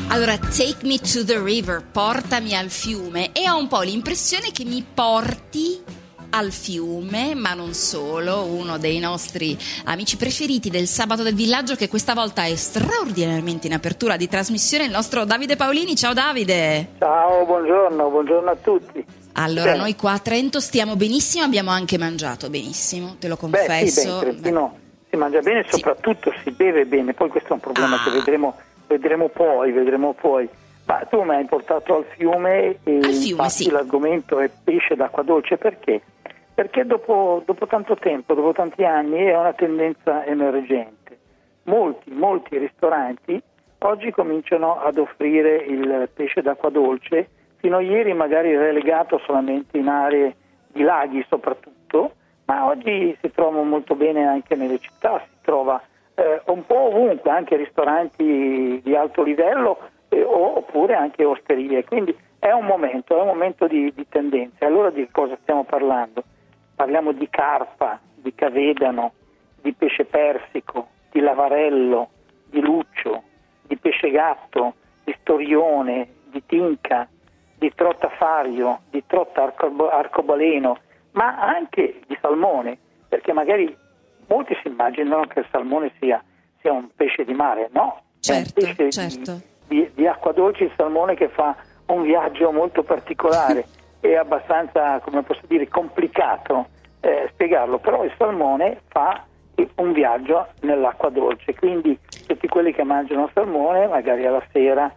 Allora, take me to the river, portami al fiume, e ho un po' l'impressione che mi porti al fiume, ma non solo. Uno dei nostri amici preferiti del Sabato del Villaggio, che questa volta è straordinariamente in apertura di trasmissione, il nostro Davide Paolini. Ciao Davide. Ciao, buongiorno a tutti. Allora, noi qua a Trento stiamo benissimo, abbiamo anche mangiato benissimo, te lo confesso. Sì, in Trentino si mangia bene e soprattutto si beve bene, poi questo è un problema che vedremo poi. Ma tu mi hai portato al fiume e infatti l'argomento è pesce d'acqua dolce. Perché? Perché dopo tanto tempo, dopo tanti anni, è una tendenza emergente. Molti ristoranti oggi cominciano ad offrire il pesce d'acqua dolce, fino a ieri magari relegato solamente in aree di laghi soprattutto, ma oggi si trova molto bene anche nelle città, si trova un po' ovunque, anche ristoranti di alto livello oppure anche osterie, quindi è un momento di tendenze. Allora di cosa stiamo parlando? Parliamo di carpa, di cavedano, di pesce persico, di lavarello, di luccio, di pesce gatto, di storione, di tinca, di trottafario, di trotta arcobaleno, ma anche di salmone, perché magari molti si immaginano che il salmone sia un pesce di mare, no? Certo, è un pesce certo. di acqua dolce, il salmone che fa un viaggio molto particolare e abbastanza, come posso dire, complicato spiegarlo, però il salmone fa un viaggio nell'acqua dolce, quindi tutti quelli che mangiano salmone magari alla sera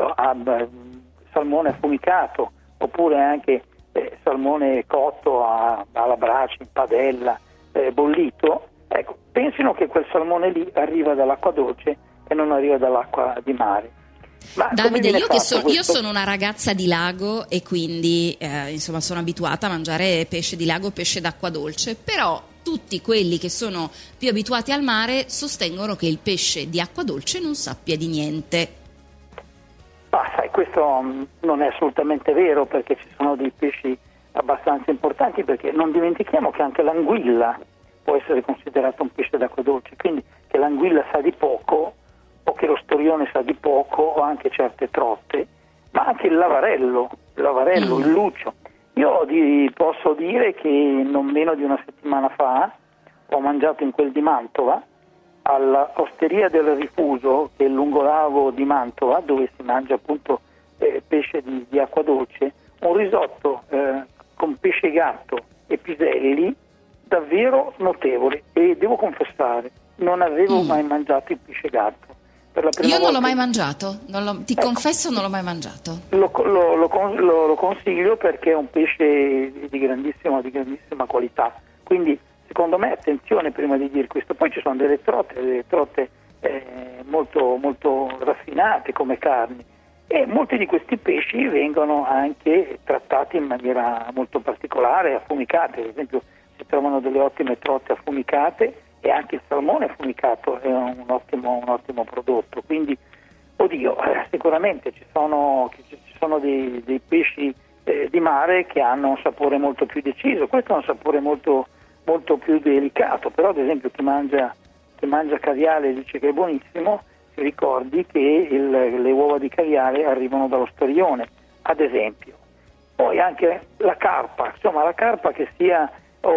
salmone affumicato, oppure anche salmone cotto alla brace, in padella, bollito, ecco, pensino che quel salmone lì arriva dall'acqua dolce e non arriva dall'acqua di mare. Ma Davide, io sono una ragazza di lago e quindi insomma sono abituata a mangiare pesce di lago, pesce d'acqua dolce, però tutti quelli che sono più abituati al mare sostengono che il pesce di acqua dolce non sappia di niente. Ma sai, questo non è assolutamente vero, perché ci sono dei pesci abbastanza importanti, perché non dimentichiamo che anche l'anguilla può essere considerata un pesce d'acqua dolce, quindi che l'anguilla sa di poco o che lo storione sa di poco, o anche certe trotte, ma anche il lavarello, il luccio. Io posso dire che non meno di una settimana fa ho mangiato in quel di Mantova, all'Osteria del Rifuso, che è il lungolago di Mantova, dove si mangia appunto pesce di acqua dolce, un risotto con pesce gatto e piselli davvero notevole, e devo confessare, non avevo mai mangiato il pesce gatto. Per la prima Io non volta... l'ho mai mangiato, confesso non l'ho mai mangiato. Lo consiglio, perché è un pesce di grandissima qualità, quindi secondo me attenzione prima di dire questo. Poi ci sono delle trotte molto, molto raffinate come carni, e molti di questi pesci vengono anche trattati in maniera molto particolare, affumicate. Ad esempio si trovano delle ottime trotte affumicate, e anche il salmone affumicato è un ottimo prodotto. Quindi sicuramente ci sono dei pesci di mare che hanno un sapore molto più deciso. Questo è un sapore molto, molto più delicato, però ad esempio chi mangia caviale e dice che è buonissimo, si ricordi che le uova di caviale arrivano dallo storione, ad esempio. Poi anche la carpa, che sia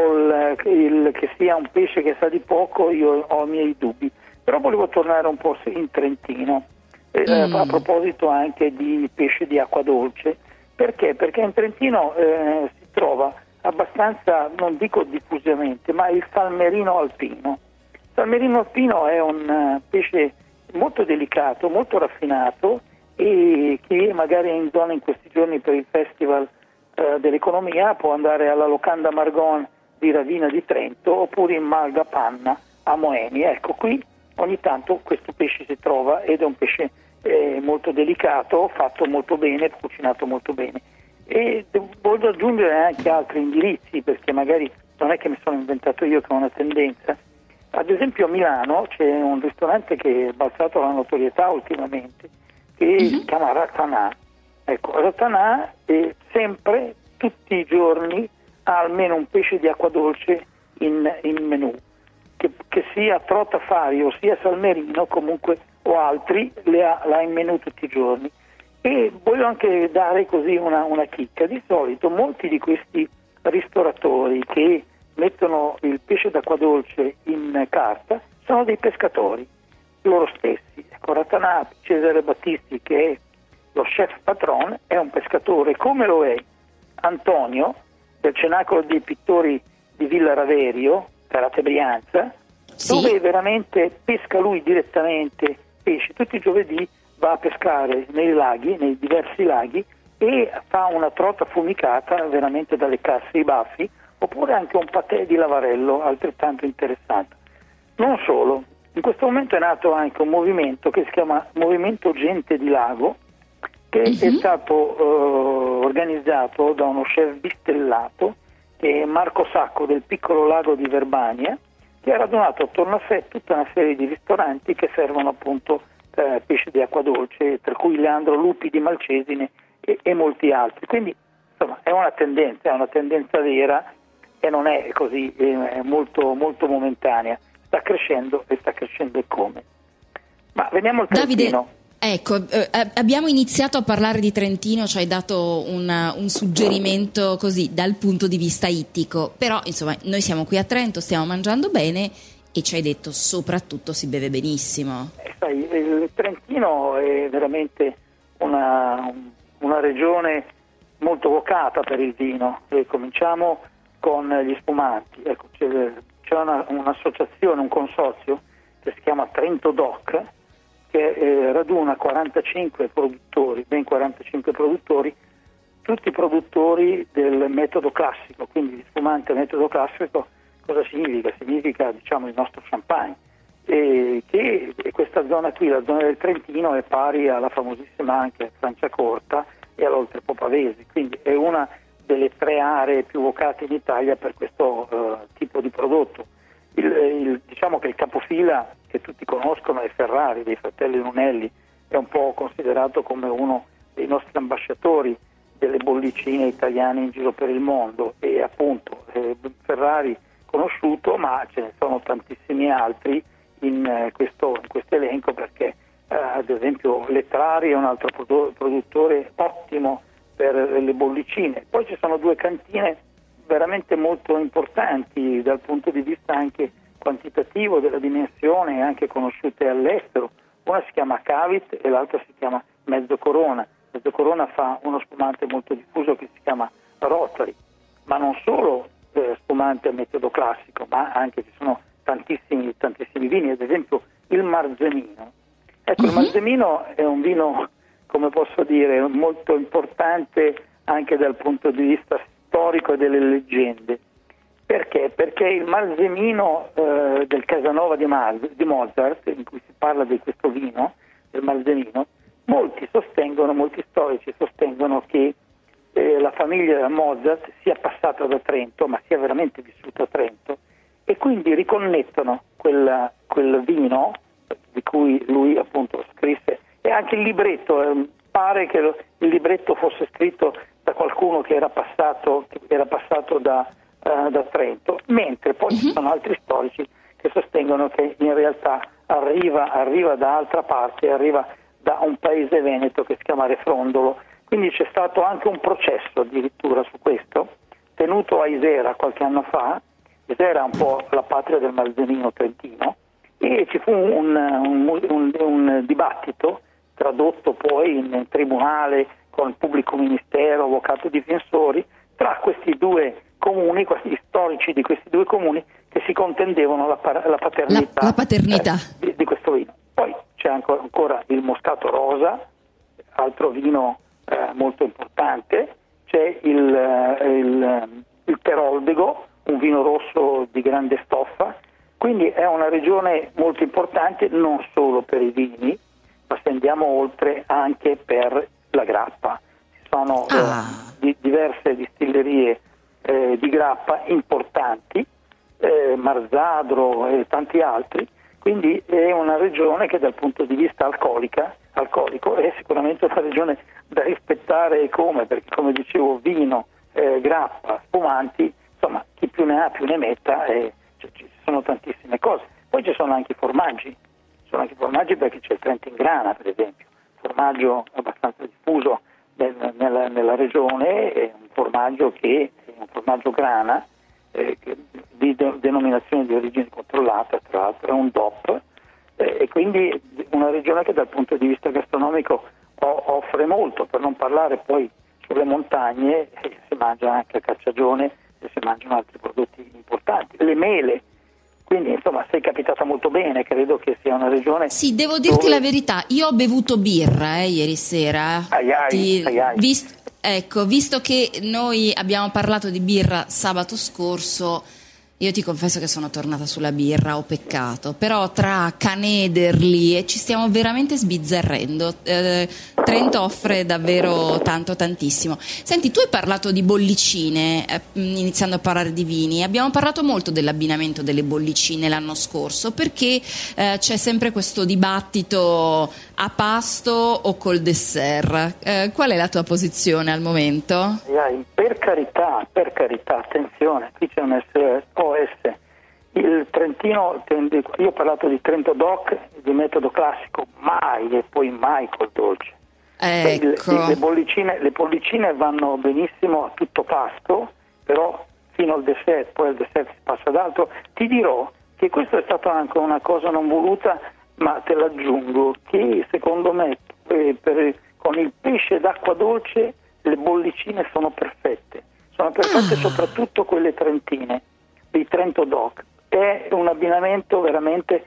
che sia un pesce che sa di poco, io ho i miei dubbi. Però volevo tornare un po' in Trentino, a proposito anche di pesce di acqua dolce. Perché? Perché in Trentino si trova abbastanza, non dico diffusamente, ma il salmerino alpino. Il salmerino alpino è un pesce molto delicato, molto raffinato, e chi magari è in zona in questi giorni per il Festival dell'Economia può andare alla Locanda Margon di Ravina di Trento, oppure in Malga Panna a Moeni. Ecco, qui ogni tanto questo pesce si trova, ed è un pesce molto delicato, fatto molto bene, cucinato molto bene. E voglio aggiungere anche altri indirizzi, perché magari non è che mi sono inventato io, che ho una tendenza. Ad esempio a Milano c'è un ristorante che è balzato alla notorietà ultimamente, che si chiama Ratanà. Ecco, Ratanà è sempre, tutti i giorni, ha almeno un pesce di acqua dolce in menù, che sia trottafario o sia salmerino, comunque o altri l'ha in menù tutti i giorni. E voglio anche dare così una chicca. Di solito molti di questi ristoratori che mettono il pesce d'acqua dolce in carta sono dei pescatori loro stessi. Ecco, Ratanapi, Cesare Battisti, che è lo chef patron, è un pescatore, come lo è Antonio del Cenacolo dei Pittori di Villa Raverio, Carate Brianza, Sì. dove veramente pesca lui direttamente pesce. Tutti i giovedì va a pescare nei laghi, nei diversi laghi, e fa una trota affumicata veramente da leccarsi i baffi, oppure anche un patè di lavarello altrettanto interessante. Non solo, in questo momento è nato anche un movimento che si chiama Movimento Gente di Lago, che è stato organizzato da uno chef bistellato, che è Marco Sacco del piccolo lago di Verbania, che ha radunato attorno a sé tutta una serie di ristoranti che servono appunto pesce di acqua dolce, tra cui Leandro Lupi di Malcesine e molti altri. Quindi insomma è una tendenza vera e non è così, è molto, molto momentanea, sta crescendo e come. Ma veniamo al Trentino. Davide, ecco, abbiamo iniziato a parlare di Trentino, ci hai dato un suggerimento così dal punto di vista ittico, però insomma noi siamo qui a Trento, stiamo mangiando bene e ci hai detto soprattutto si beve benissimo. Sai, il Trentino è veramente una regione molto vocata per il vino. Cominciamo con gli spumanti. Ecco, c'è un'associazione, un consorzio che si chiama Trento Doc, che raduna 45 produttori, ben 45 produttori, tutti produttori del metodo classico. Quindi gli spumanti a metodo classico cosa significa? Significa, diciamo, il nostro champagne, che questa zona qui, la zona del Trentino, è pari alla famosissima anche Franciacorta e all'Oltrepò Pavesi, quindi è una delle 3 aree più vocate in Italia per questo tipo di prodotto. Diciamo che il capofila che tutti conoscono è Ferrari, dei fratelli Lunelli, è un po' considerato come uno dei nostri ambasciatori delle bollicine italiane in giro per il mondo, e appunto Ferrari conosciuto, ma ce ne sono tantissimi altri in questo elenco, perché ad esempio Letrari è un altro produttore ottimo per le bollicine. Poi ci sono 2 cantine veramente molto importanti dal punto di vista anche quantitativo della dimensione, anche conosciute all'estero. Una si chiama Cavit e l'altra si chiama Mezzo Corona. Mezzo Corona fa uno spumante molto diffuso che si chiama Rotary, ma non solo spumante a metodo classico, ma anche ci sono tantissimi vini, ad esempio il Marzemino. Ecco, il Marzemino è un vino, come posso dire, molto importante anche dal punto di vista storico e delle leggende. Perché? Perché il Marzemino del Casanova di Mozart, in cui si parla di questo vino, del Marzemino, molti storici sostengono che la famiglia Mozart sia passata da Trento, ma sia veramente vissuta a Trento, e quindi riconnettono quel vino di cui lui appunto scrisse, e anche il libretto, pare che il libretto fosse scritto da qualcuno che era passato da Trento, mentre poi ci sono altri storici che sostengono che in realtà arriva da altra parte, arriva da un paese veneto che si chiama Refrondolo. Quindi c'è stato anche un processo addirittura su questo, tenuto a Isera qualche anno fa. Isera è un po' la patria del Marzemino trentino, e ci fu un dibattito tradotto poi in tribunale con il pubblico ministero, avvocato difensori, tra questi 2 comuni, questi storici di questi 2 comuni, che si contendevano la paternità, la paternità. Di questo vino. Poi c'è ancora il Moscato Rosa, altro vino molto importante, c'è il Peroldego, un vino rosso di grande stoffa. Quindi è una regione molto importante non solo per i vini, ma se andiamo oltre anche per la grappa. Ci sono diverse distillerie di grappa importanti, Marzadro e tanti altri, quindi è una regione che dal punto di vista alcolico è sicuramente una regione da rispettare, e come, perché come dicevo vino, grappa, spumanti, insomma chi più ne ha più ne metta, ci sono tantissime cose. Poi ci sono anche i formaggi, esistono anche formaggi perché c'è il Trento in grana, per esempio, formaggio abbastanza diffuso nella regione, è un formaggio che è un formaggio grana di denominazione di origine controllata, tra l'altro è un DOP, e quindi una regione che dal punto di vista gastronomico offre molto, per non parlare poi sulle montagne, si mangia anche a Cacciagione e si mangiano altri prodotti importanti, le mele. Quindi insomma sei capitata molto bene, credo che sia una regione... Sì, devo dirti la verità, io ho bevuto birra ieri sera. Visto che noi abbiamo parlato di birra sabato scorso, io ti confesso che sono tornata sulla birra, ho peccato, però tra Canederli ci stiamo veramente sbizzarrendo. Trento offre davvero tantissimo. Senti, tu hai parlato di bollicine, iniziando a parlare di vini. Abbiamo parlato molto dell'abbinamento delle bollicine l'anno scorso, perché c'è sempre questo dibattito a pasto o col dessert. Qual è la tua posizione al momento? Per carità, attenzione, qui c'è un SOS. Il Trentino, io ho parlato di Trento DOC, di metodo classico, mai e poi mai col dolce. Ecco. Le bollicine vanno benissimo a tutto pasto, però fino al dessert, poi al dessert si passa ad altro. Ti dirò che questo è stato anche una cosa non voluta, ma te l'aggiungo, che secondo me con il pesce d'acqua dolce le bollicine sono perfette soprattutto quelle trentine, dei Trento DOC. È un abbinamento veramente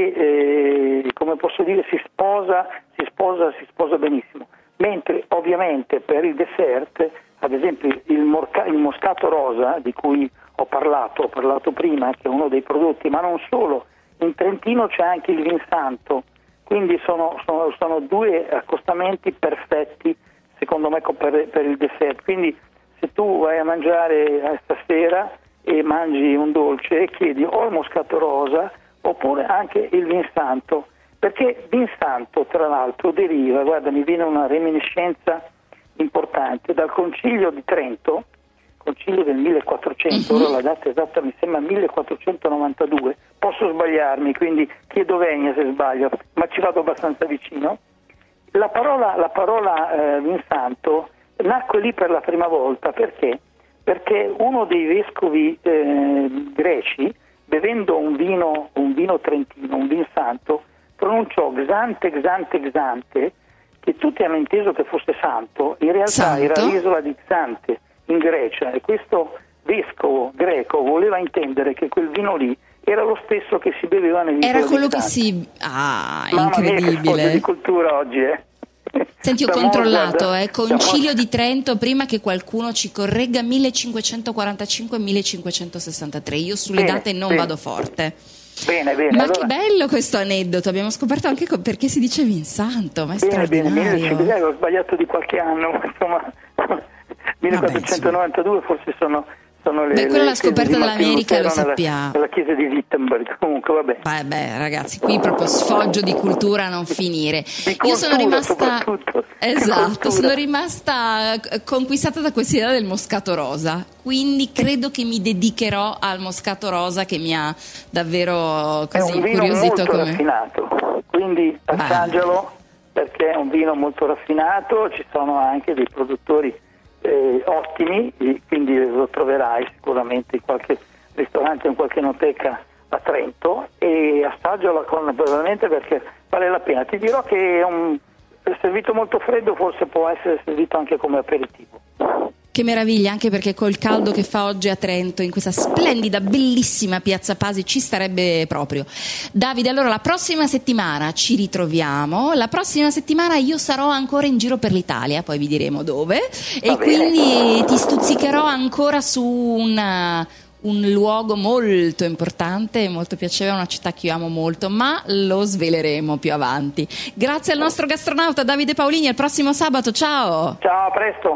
che, come posso dire, si sposa benissimo. Mentre ovviamente per il dessert, ad esempio il moscato rosa, di cui ho parlato prima, che è uno dei prodotti, ma non solo, in Trentino c'è anche il Vinsanto, quindi sono due accostamenti perfetti secondo me per il dessert. Quindi se tu vai a mangiare stasera e mangi un dolce, chiedi o il moscato rosa oppure anche il Vinsanto, perché Vinsanto tra l'altro deriva, guarda, mi viene una reminiscenza importante, dal Concilio di Trento, Concilio del 1400, ora la data esatta mi sembra 1492, posso sbagliarmi, quindi chiedo venia se sbaglio, ma ci vado abbastanza vicino. La parola Vinsanto nacque lì per la prima volta, perché uno dei vescovi greci, bevendo un vino trentino, un Vinsanto, pronunciò Xante, che tutti hanno inteso che fosse santo, in realtà era l'isola di Xante in Grecia, e questo vescovo greco voleva intendere che quel vino lì era lo stesso che si beveva nell'isola era quello di Xante. Incredibile. Mamma mia, che di cultura oggi, Senti, ho controllato, Concilio di Trento, prima che qualcuno ci corregga, 1545-1563. Io sulle date non vado forte. Bene. Ma allora, che bello questo aneddoto, abbiamo scoperto anche perché si dice Vinsanto, ma è straordinario. Bene, ho sbagliato di qualche anno, ma insomma 1492 forse sono le... quella la scoperta dell'America lo sappiamo. La chiesa di Wittenberg, comunque vabbè. Vabbè ragazzi, qui proprio sfoggio di cultura a non finire. Io sono rimasta sono rimasta conquistata da questa idea del moscato rosa, quindi credo che mi dedicherò al moscato rosa, che mi ha davvero così incuriosito. È un vino molto raffinato, quindi assaggialo, perché è un vino molto raffinato, ci sono anche dei produttori ottimi, quindi lo troverai sicuramente in qualche ristorante o in qualche enoteca a Trento, e assaggialo veramente, perché vale la pena. Ti dirò che è servito molto freddo, forse può essere servito anche come aperitivo. Che meraviglia, anche perché col caldo che fa oggi a Trento, in questa splendida, bellissima Piazza Pasi, ci starebbe proprio. Davide, allora la prossima settimana ci ritroviamo, la prossima settimana io sarò ancora in giro per l'Italia, poi vi diremo dove, e quindi ti stuzzicherò ancora su un luogo molto importante, molto piacevole, una città che io amo molto, ma lo sveleremo più avanti. Grazie al nostro gastronauta Davide Paolini, al prossimo sabato, ciao! Ciao, a presto!